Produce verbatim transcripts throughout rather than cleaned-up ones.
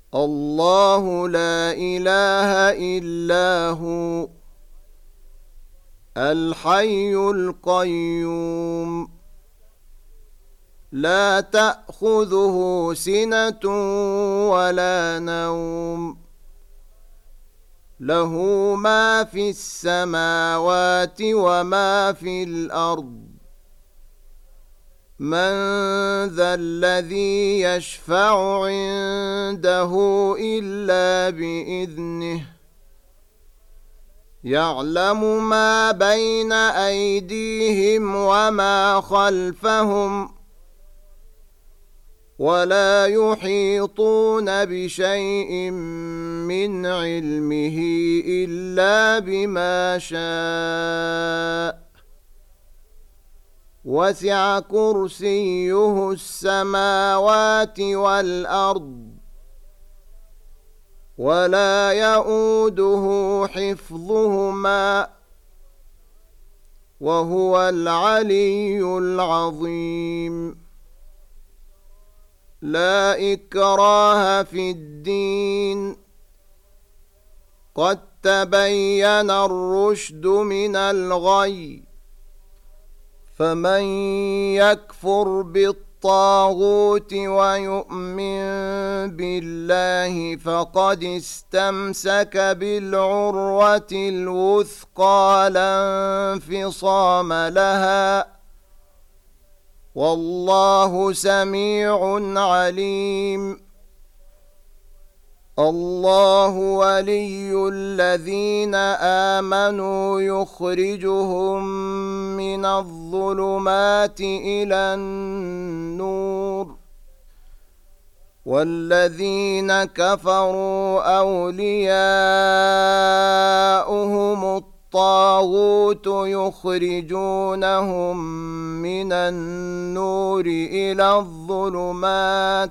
الله لا إله إلا هو الحي القيوم لا تأخذه سنة ولا نوم له ما في السماوات وما في الأرض من ذا الذي يشفع عنده إلا بإذنه يعلم ما بين أيديهم وما خلفهم ولا يحيطون بشيء من علمه إلا بما شاء وسع كرسيه السماوات والأرض ولا يؤوده حفظهما وهو العلي العظيم لا إكراه في الدين قد تبين الرشد من الغي فمن يكفر بالطاغوت ويؤمن بالله فقد استمسك بالعروة الوثقى لا انفصام لها والله سميع عليم الله ولي الذين آمنوا يخرجهم من الظلمات إلى النور والذين كفروا أولياؤهم الطاغوت يخرجونهم من النور إلى الظلمات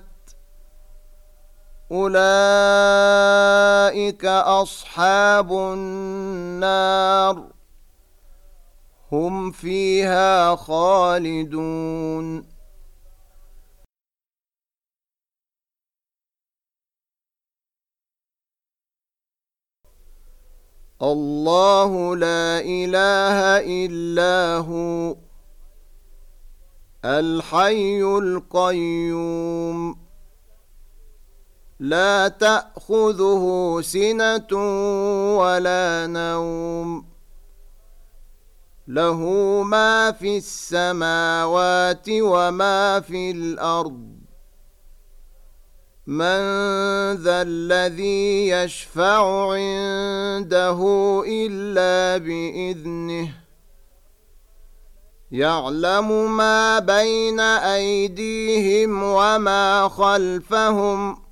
أولئك أصحاب النار هم فيها خالدون الله لا إله إلا هو الحي القيوم لا تأخذه سنة ولا نوم له ما في السماوات وما في الأرض من ذا الذي يشفع عنده إلا بإذنه يعلم ما بين أيديهم وما خلفهم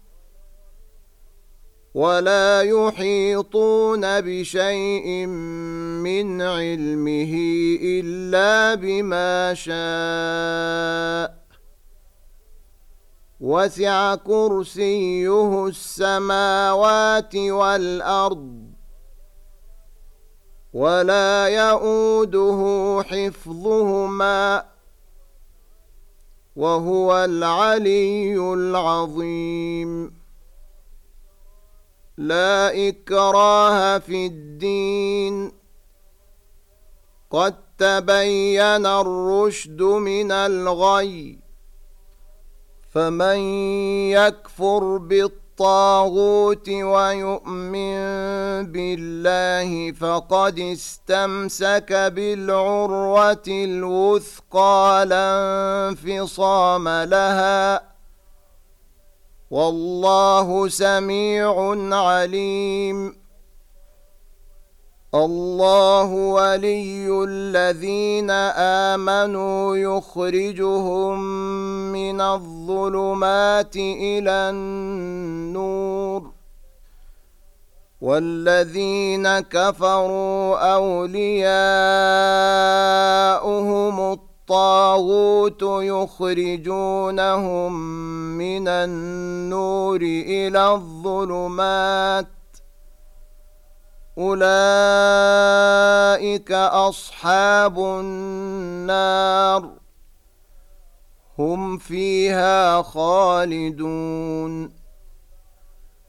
ولا يحيطون بشيء من علمه إلا بما شاء وسع كرسيه السماوات والأرض ولا يؤوده حفظهما وهو العلي العظيم لا إكراه في الدين قد تبين الرشد من الغي فمن يكفر بالطاغوت ويؤمن بالله فقد استمسك بالعروة الوثقى لا انفصام لها والله سميع عليم الله ولي الذين آمنوا يخرجهم من الظلمات إلى النور والذين كفروا أولياؤهم الطاغوت يخرجونهم من النور إلى الظلمات أولئك أصحاب النار هم فيها خالدون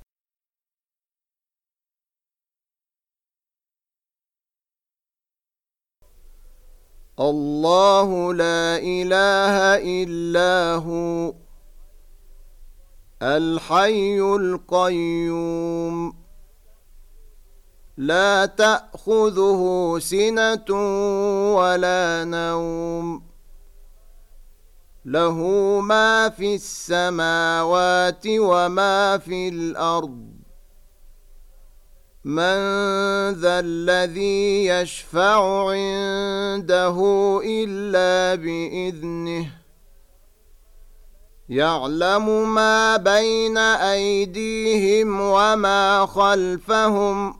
الله لا إله إلا هو الحي القيوم لا تأخذه سنة ولا نوم له ما في السماوات وما في الأرض من ذا الذي يشفع عنده إلا بإذنه يعلم ما بين أيديهم وما خلفهم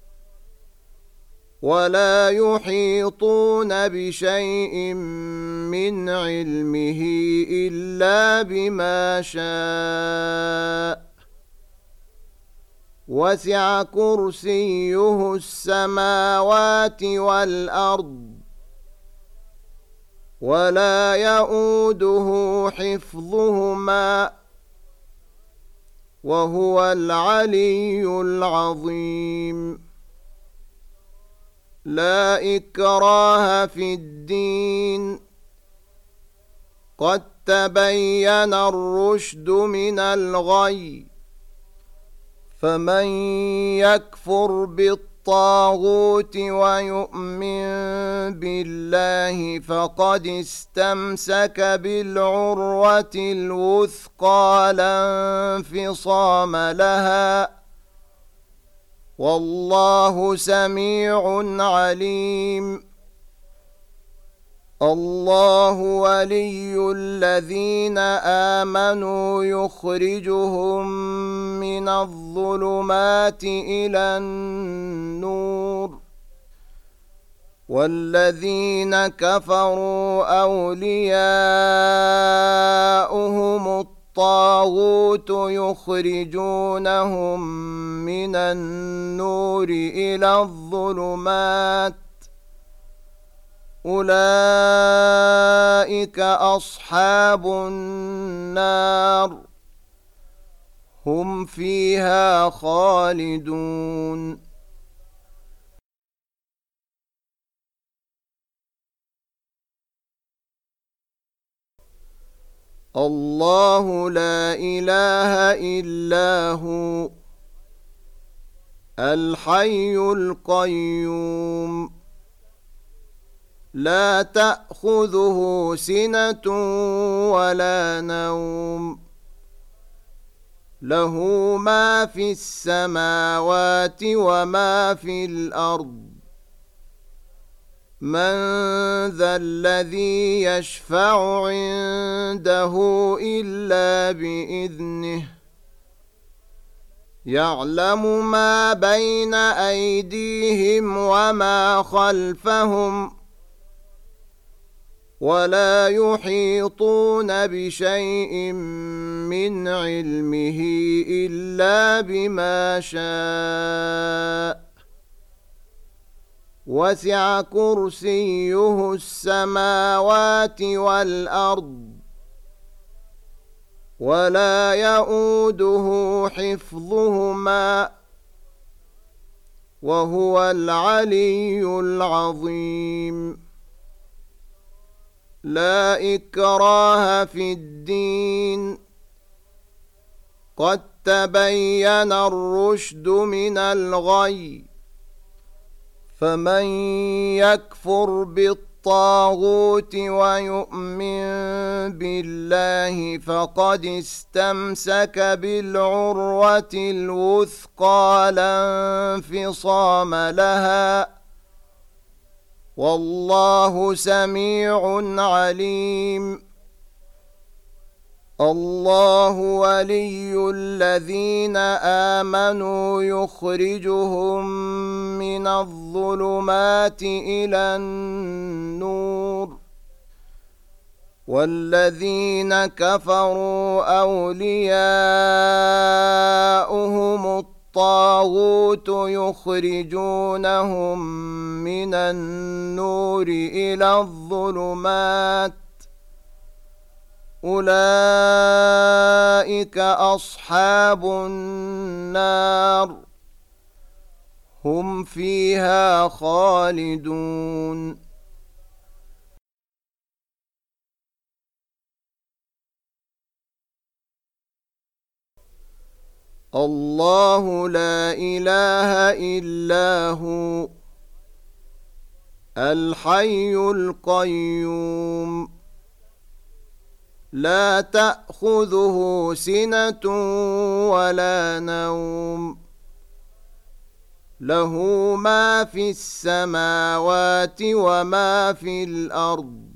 ولا يحيطون بشيء من علمه إلا بما شاء وسع كرسيه السماوات والأرض ولا يؤوده حفظهما وهو العلي العظيم لا إكراه في الدين قد تبين الرشد من الغي فمن يكفر بالطاغوت ويؤمن بالله فقد استمسك بالعروة الوثقى لا انفصام لها والله سميع عليم الله ولي الذين آمنوا يخرجهم من الظلمات إلى النور والذين كفروا أولياؤهم الطاغوت يخرجونهم من النور إلى الظلمات أولئك أصحاب النار هم فيها خالدون الله لا إله إلا هو الحي القيوم لا تأخذه سنة ولا نوم له ما في السماوات وما في الأرض من ذا الذي يشفع عنده إلا بإذنه يعلم ما بين أيديهم وما خلفهم ولا يحيطون بشيء من علمه إلا بما شاء وسع كرسيه السماوات والأرض ولا يؤوده حفظهما وهو العلي العظيم لا إكراه في الدين قد تبين الرشد من الغي فمن يكفر بالطاغوت ويؤمن بالله فقد استمسك بالعروة الوثقى لا انفصام لها والله سميع عليم الله ولي الذين آمنوا يخرجهم من الظلمات إلى النور والذين كفروا أولياؤهم الطاغوت يخرجونهم من النور إلى الظلمات أولئك أصحاب النار هم فيها خالدون الله لا إله إلا هو الحي القيوم لا تأخذه سنة ولا نوم له ما في السماوات وما في الأرض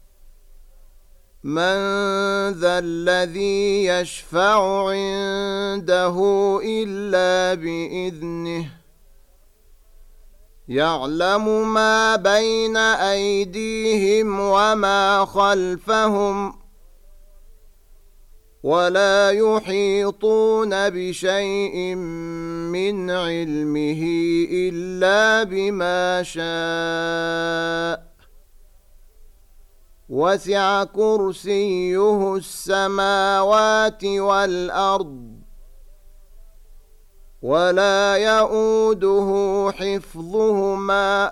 من ذا الذي يشفع عنده إلا بإذنه يعلم ما بين أيديهم وما خلفهم ولا يحيطون بشيء من علمه إلا بما شاء وسع كرسيه السماوات والأرض ولا يؤوده حفظهما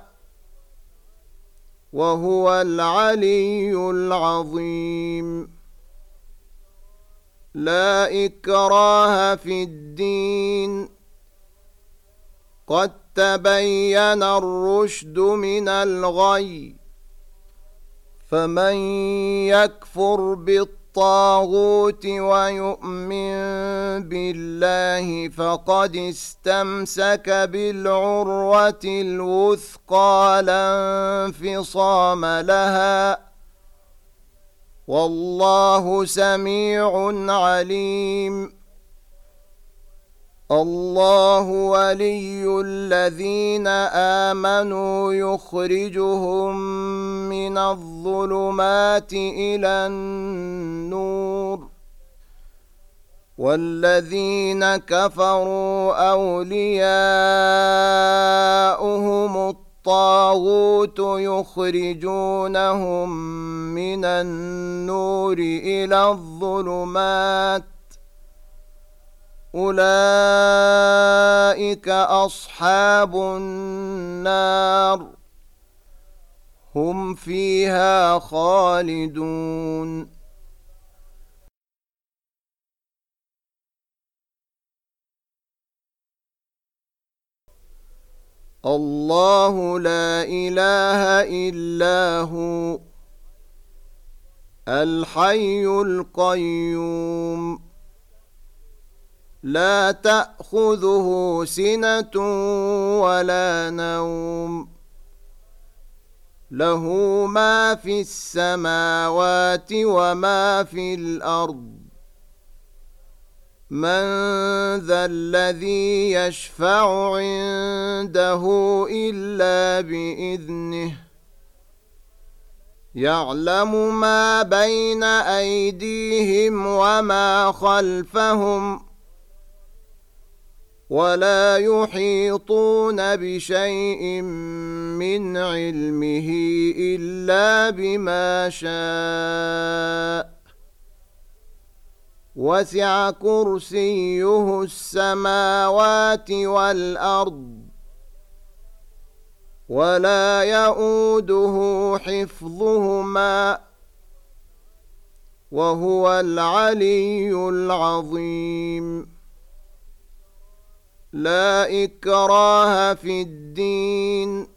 وهو العلي العظيم لا إكراه في الدين قد تبين الرشد من الغي فمن يكفر بالطاغوت ويؤمن بالله فقد استمسك بالعروة الوثقى لا انفصام لها والله سميع عليم الله ولي الذين آمنوا يخرجهم من الظلمات إلى النور والذين كفروا أولياؤهم الطاغوت يخرجونهم من النور إلى الظلمات أولئك أصحاب النار هم فيها خالدون الله لا إله إلا هو الحي القيوم لا تأخذه سنة ولا نوم له ما في السماوات وما في الأرض من ذا الذي يشفع عنده إلا بإذنه يعلم ما بين أيديهم وما خلفهم ولا يحيطون بشيء من علمه إلا بما شاء وسع كرسيه السماوات والأرض ولا يؤوده حفظهما وهو العلي العظيم لا إكراه في الدين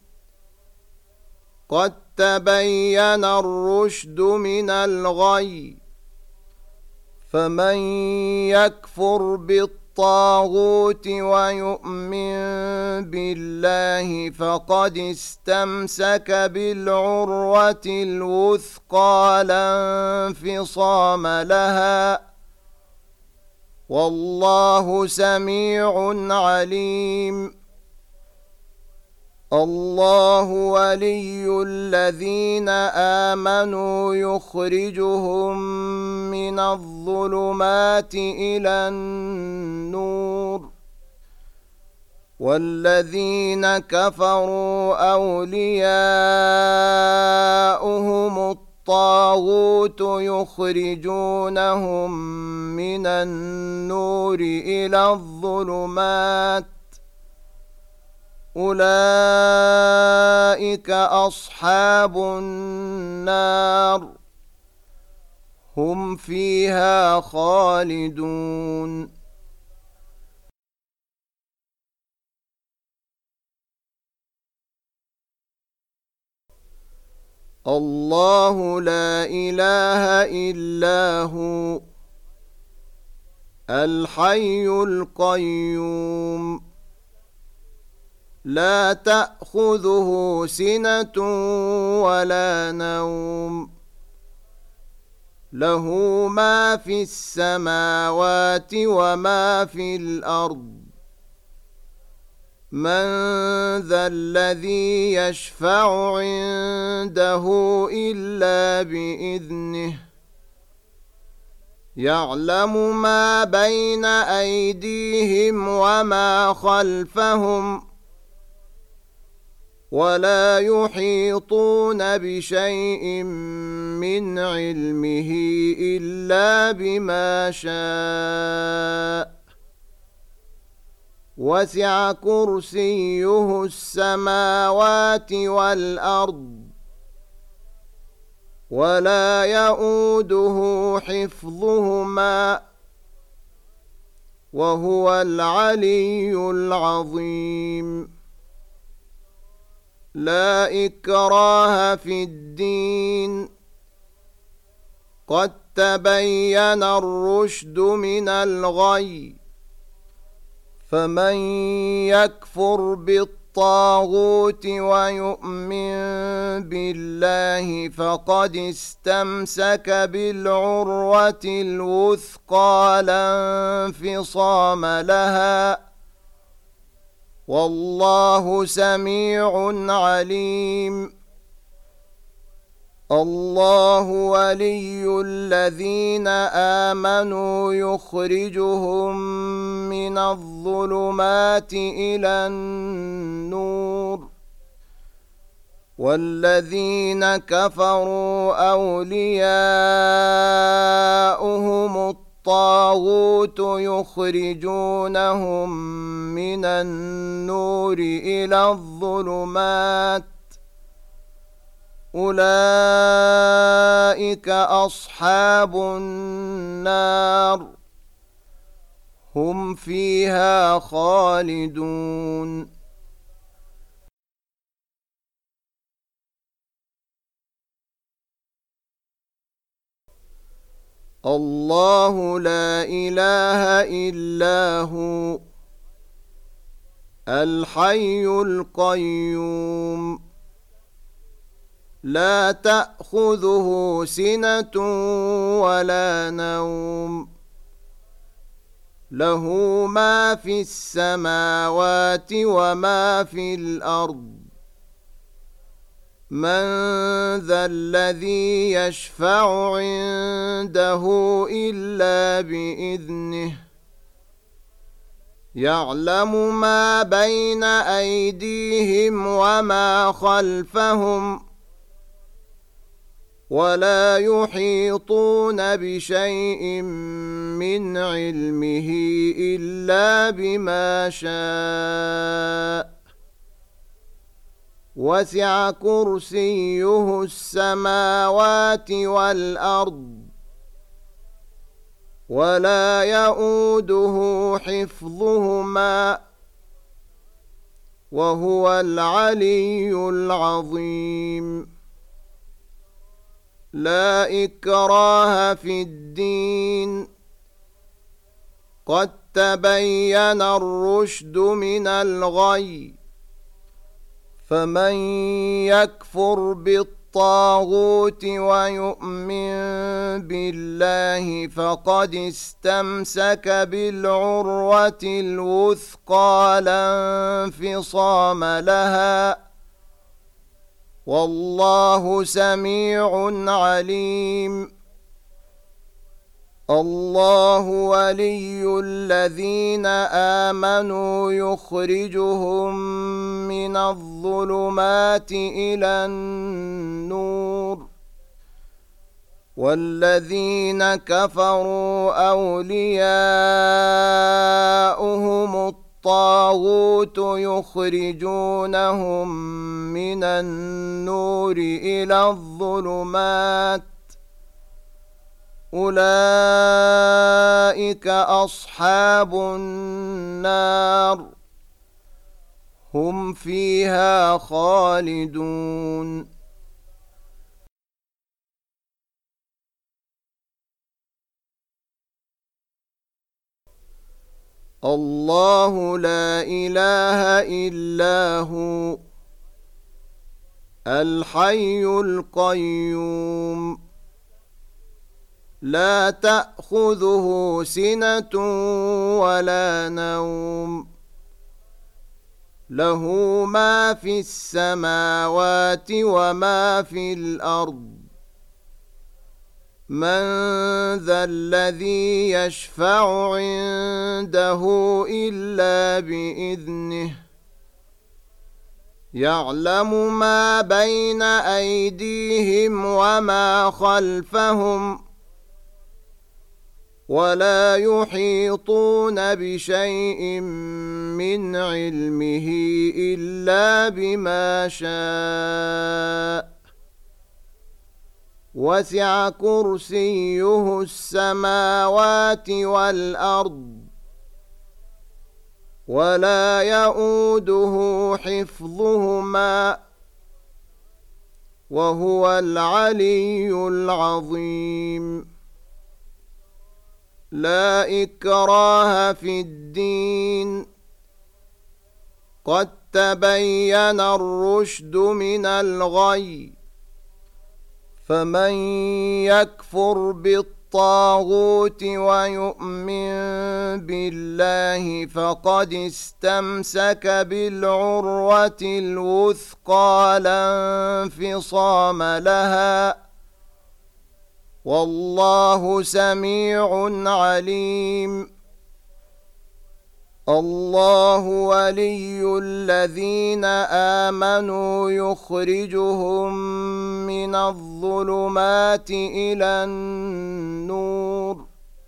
قد تبين الرشد من الغي فمن يكفر بالطاغوت ويؤمن بالله فقد استمسك بالعروة الوثقى لا انفصام لها والله سميع عليم الله ولي الذين آمنوا يخرجهم من الظلمات إلى النور والذين كفروا أولياؤهم الطاغوت يخرجونهم من النور إلى الظلمات أولئك أصحاب النار هم فيها خالدون الله لا إله إلا هو الحي القيوم لا تأخذه سنة ولا نوم له ما في السماوات وما في الأرض من ذا الذي يشفع عنده إلا بإذنه يعلم ما بين أيديهم وما خلفهم ولا يحيطون بشيء من علمه إلا بما شاء وسع كرسيه السماوات والأرض ولا يؤوده حفظهما وهو العلي العظيم لا إكراه في الدين قد تبين الرشد من الغي فمن يكفر بالطاغوت ويؤمن بالله فقد استمسك بالعروة الوثقى لا انفصام لها والله سميع عليم الله ولي الذين آمنوا يخرجهم من الظلمات إلى النور والذين كفروا أولياؤهم الطاغوت يخرجونهم من النور إلى الظلمات أولئك أصحاب النار هم فيها خالدون الله لا إله إلا هو الحي القيوم لا تأخذه سنة ولا نوم له ما في السماوات وما في الأرض من ذا الذي يشفع عنده إلا بإذنه يعلم ما بين أيديهم وما خلفهم ولا يحيطون بشيء من علمه إلا بما شاء وسع كرسيه السماوات والأرض ولا يؤوده حفظهما وهو العلي العظيم لا إكراه في الدين قد تبين الرشد من الغي فمن يكفر بالطاغوت ويؤمن بالله فقد استمسك بالعروة الوثقى لا انفصام لها والله سميع عليم الله ولي الذين آمنوا يخرجهم من الظلمات إلى النور والذين كفروا أولياؤهم الطاغوت يخرجونهم من النور إلى الظلمات أولئك أصحاب النار هم فيها خالدون الله لا إله إلا هو الحي القيوم لا تأخذه سنة ولا نوم له ما في السماوات وما في الأرض من ذا الذي يشفع عنده إلا بإذنه يعلم ما بين أيديهم وما خلفهم ولا يحيطون بشيء من علمه إلا بما شاء وسع كرسيه السماوات والأرض ولا يؤوده حفظهما وهو العلي العظيم لا إكراه في الدين قد تبين الرشد من الغي فمن يكفر بالطاغوت ويؤمن بالله فقد استمسك بالعروة الوثقى لا انفصام لها والله سميع عليم الله ولي الذين آمنوا يخرجهم من الظلمات إلى النور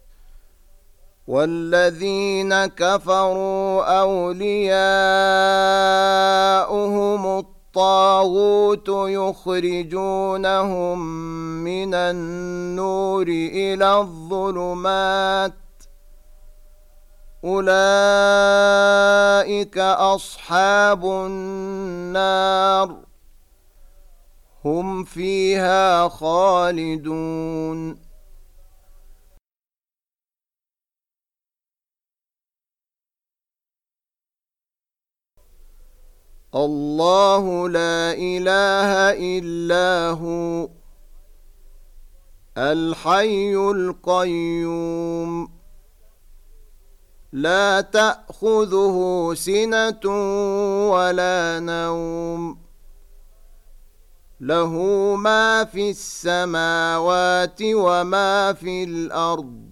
والذين كفروا أولياؤهم الطاغوت يخرجونهم من النور إلى الظلمات أولئك أصحاب النار هم فيها خالدون الله لا إله إلا هو الحي القيوم لا تأخذه سنة ولا نوم له ما في السماوات وما في الأرض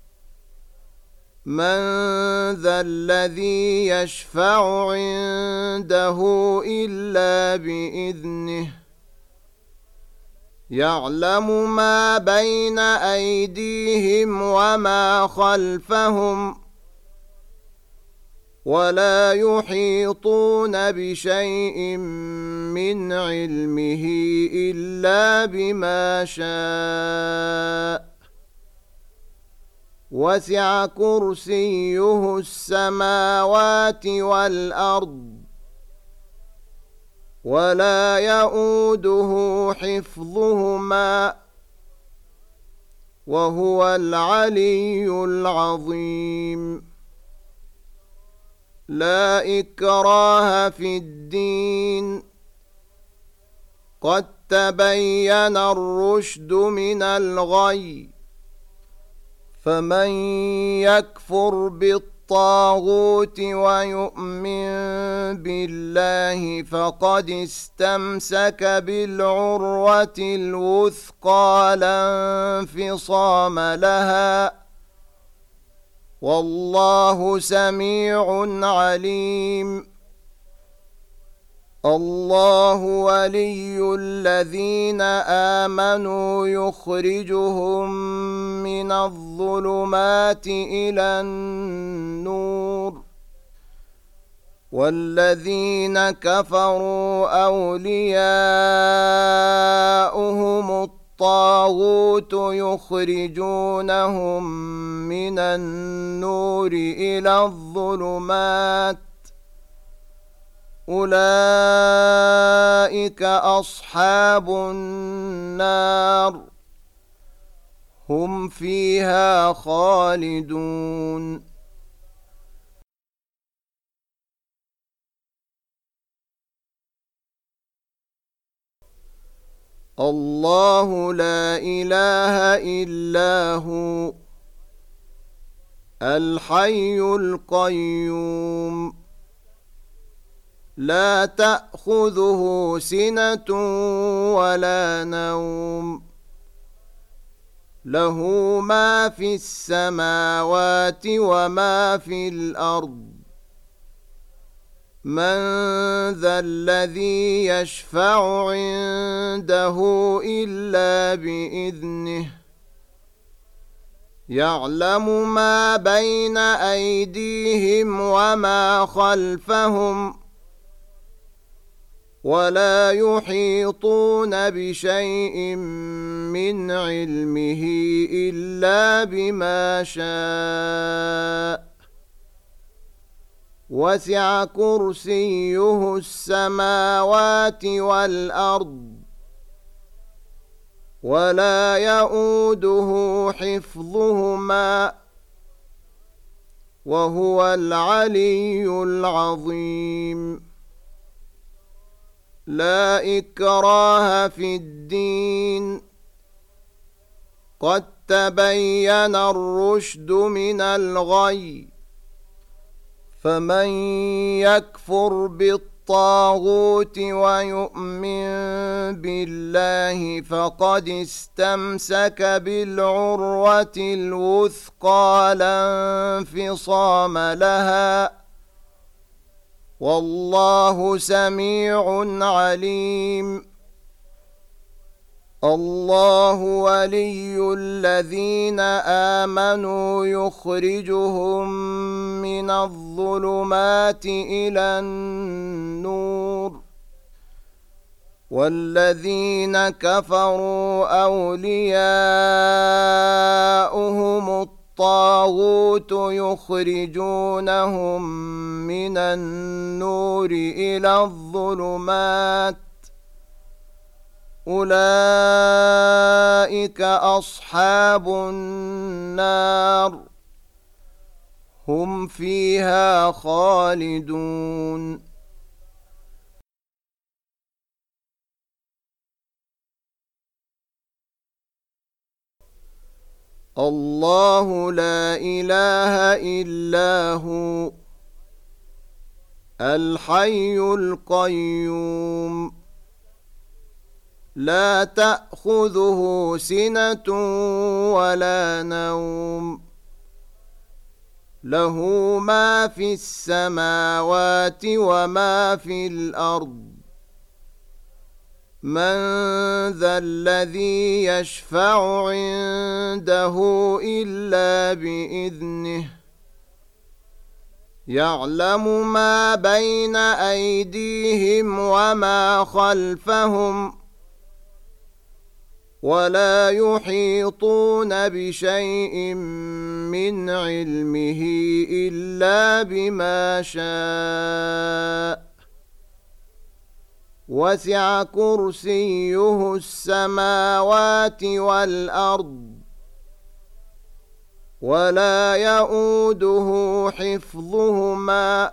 من ذا الذي يشفع عنده إلا بإذنه يعلم ما بين أيديهم وما خلفهم ولا يحيطون بشيء من علمه إلا بما شاء وسع كرسيه السماوات والأرض ولا يؤوده حفظهما وهو العلي العظيم لا إكراه في الدين قد تبين الرشد من الغي فمن يكفر بالطاغوت ويؤمن بالله فقد استمسك بالعروة الوثقى لا انفصام لها والله سميع عليم الله ولي الذين آمنوا يخرجهم من الظلمات إلى النور والذين كفروا أولياؤهم الطاغوت يخرجونهم من النور إلى الظلمات أولئك أصحاب النار هم فيها خالدون الله لا إله إلا هو الحي القيوم لا تأخذه سنة ولا نوم له ما في السماوات وما في الأرض من ذا الذي يشفع عنده إلا بإذنه يعلم ما بين أيديهم وما خلفهم ولا يحيطون بشيء من علمه إلا بما شاء وسع كرسيه السماوات والأرض ولا يؤوده حفظهما وهو العلي العظيم لا إكراه في الدين قد تبين الرشد من الغي فمن يكفر بالطاغوت ويؤمن بالله فقد استمسك بالعروة الوثقى لا انفصام لها والله سميع عليم الله ولي الذين آمنوا يخرجهم من الظلمات إلى النور والذين كفروا أولياؤهم الطاغوت يخرجونهم من النور إلى الظلمات أولئك أصحاب النار هم فيها خالدون الله لا إله إلا هو الحي القيوم لا تأخذه سنة ولا نوم له ما في السماوات وما في الأرض من ذا الذي يشفع عنده إلا بإذنه يعلم ما بين أيديهم وما خلفهم ولا يحيطون بشيء من علمه إلا بما شاء وسع كرسيه السماوات والأرض ولا يؤوده حفظهما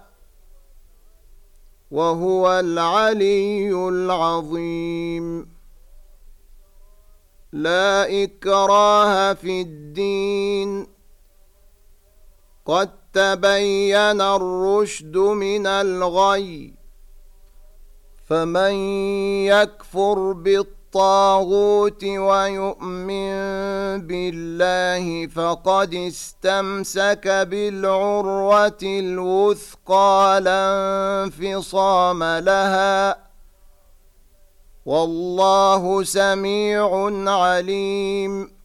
وهو العلي العظيم لا إكراه في الدين قد تبين الرشد من الغي فمن يكفر بالطاغوت ويؤمن بالله فقد استمسك بالعروة الوثقى لا انفصام لها والله سميع عليم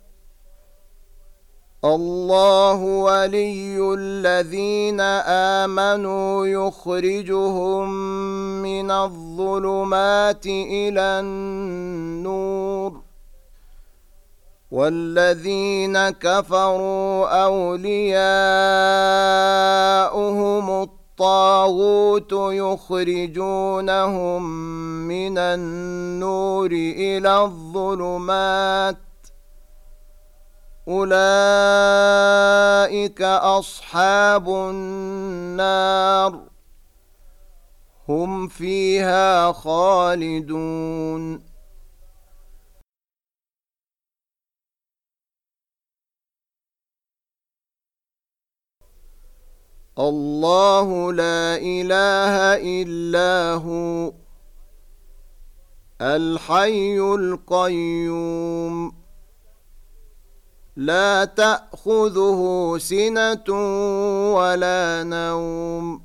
الله ولي الذين آمنوا يخرجهم من الظلمات إلى النور والذين كفروا أولياؤهم الطاغوت يخرجونهم من النور إلى الظلمات أولئك أصحاب النار هم فيها خالدون الله لا إله إلا هو الحي القيوم لا تأخذه سنة ولا نوم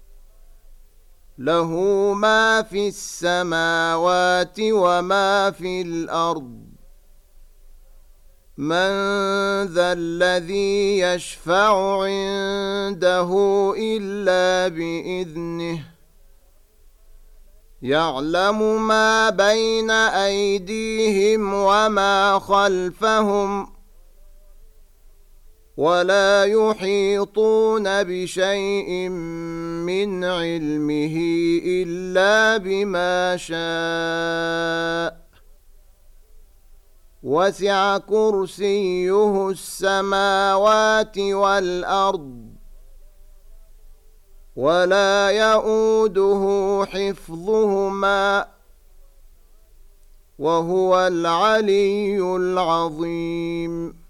له ما في السماوات وما في الأرض من ذا الذي يشفع عنده إلا بإذنه يعلم ما بين أيديهم وما خلفهم ولا يحيطون بشيء من علمه إلا بما شاء وسع كرسيه السماوات والأرض ولا يؤوده حفظهما وهو العلي العظيم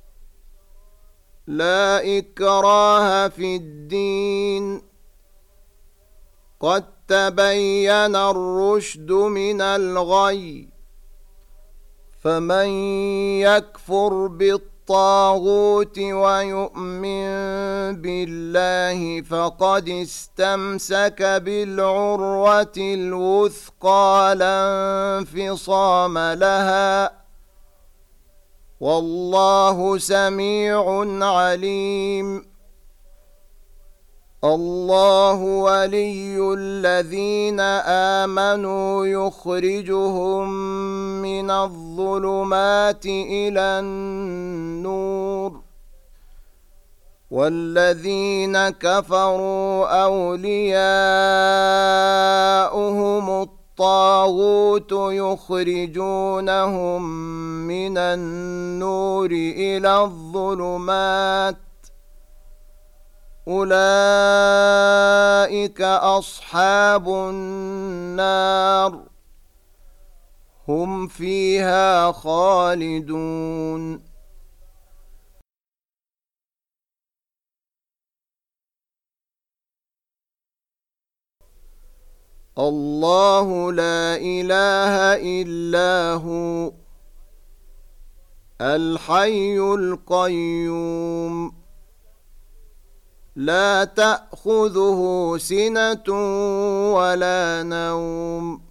لا إكراه في الدين قد تبين الرشد من الغي فمن يكفر بالطاغوت ويؤمن بالله فقد استمسك بالعروة الوثقى لا انفصام لها والله سميع عليم الله ولي الذين آمنوا يخرجهم من الظلمات إلى النور والذين كفروا أولياؤهم الطاغوت يخرجونهم من النور إلى الظلمات أولئك أصحاب النار هم فيها خالدون الله لا إله إلا هو الحي القيوم لا تأخذه سنة ولا نوم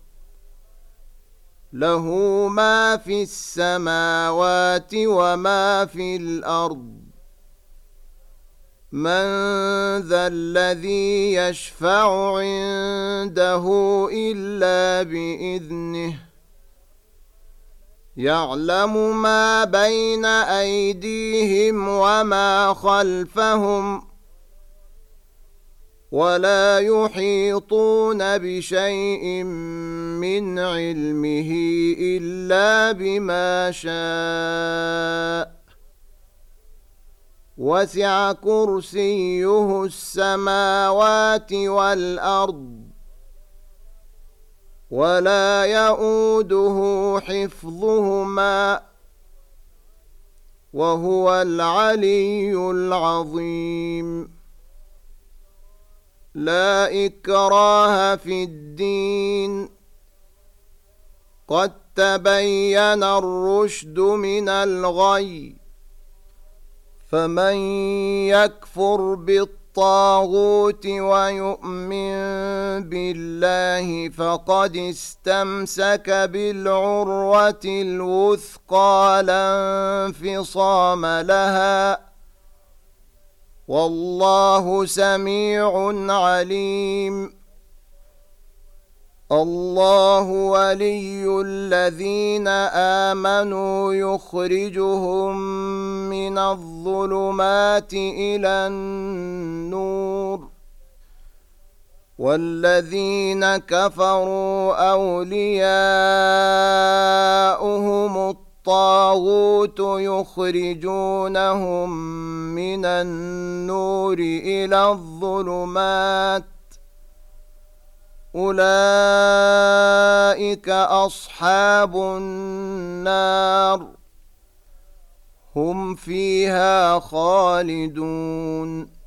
له ما في السماوات وما في الأرض من ذا الذي يشفع عنده إلا بإذنه يعلم ما بين أيديهم وما خلفهم ولا يحيطون بشيء من علمه إلا بما شاء وسع كرسيه السماوات والأرض ولا يؤوده حفظهما وهو العلي العظيم لا إكراه في الدين قد تبين الرشد من الغي فمن يكفر بالطاغوت ويؤمن بالله فقد استمسك بالعروة الوثقى لا انفصام لها والله سميع عليم الله ولي الذين آمنوا يخرجهم من الظلمات إلى النور والذين كفروا أولياؤهم الطاغوت يخرجونهم من النور إلى الظلمات أولئك أصحاب النار هم فيها خالدون